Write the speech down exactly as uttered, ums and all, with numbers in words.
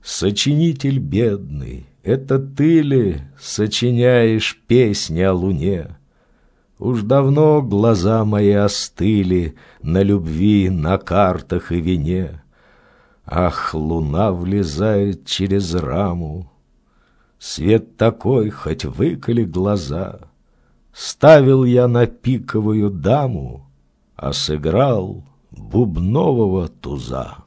Сочинитель бедный, это ты ли сочиняешь песни о луне? Уж давно глаза мои остыли на любви, на картах и вине. Ах, луна влезает через раму, свет такой, хоть выколи глаза. Ставил я на пиковую даму, а сыграл бубнового туза.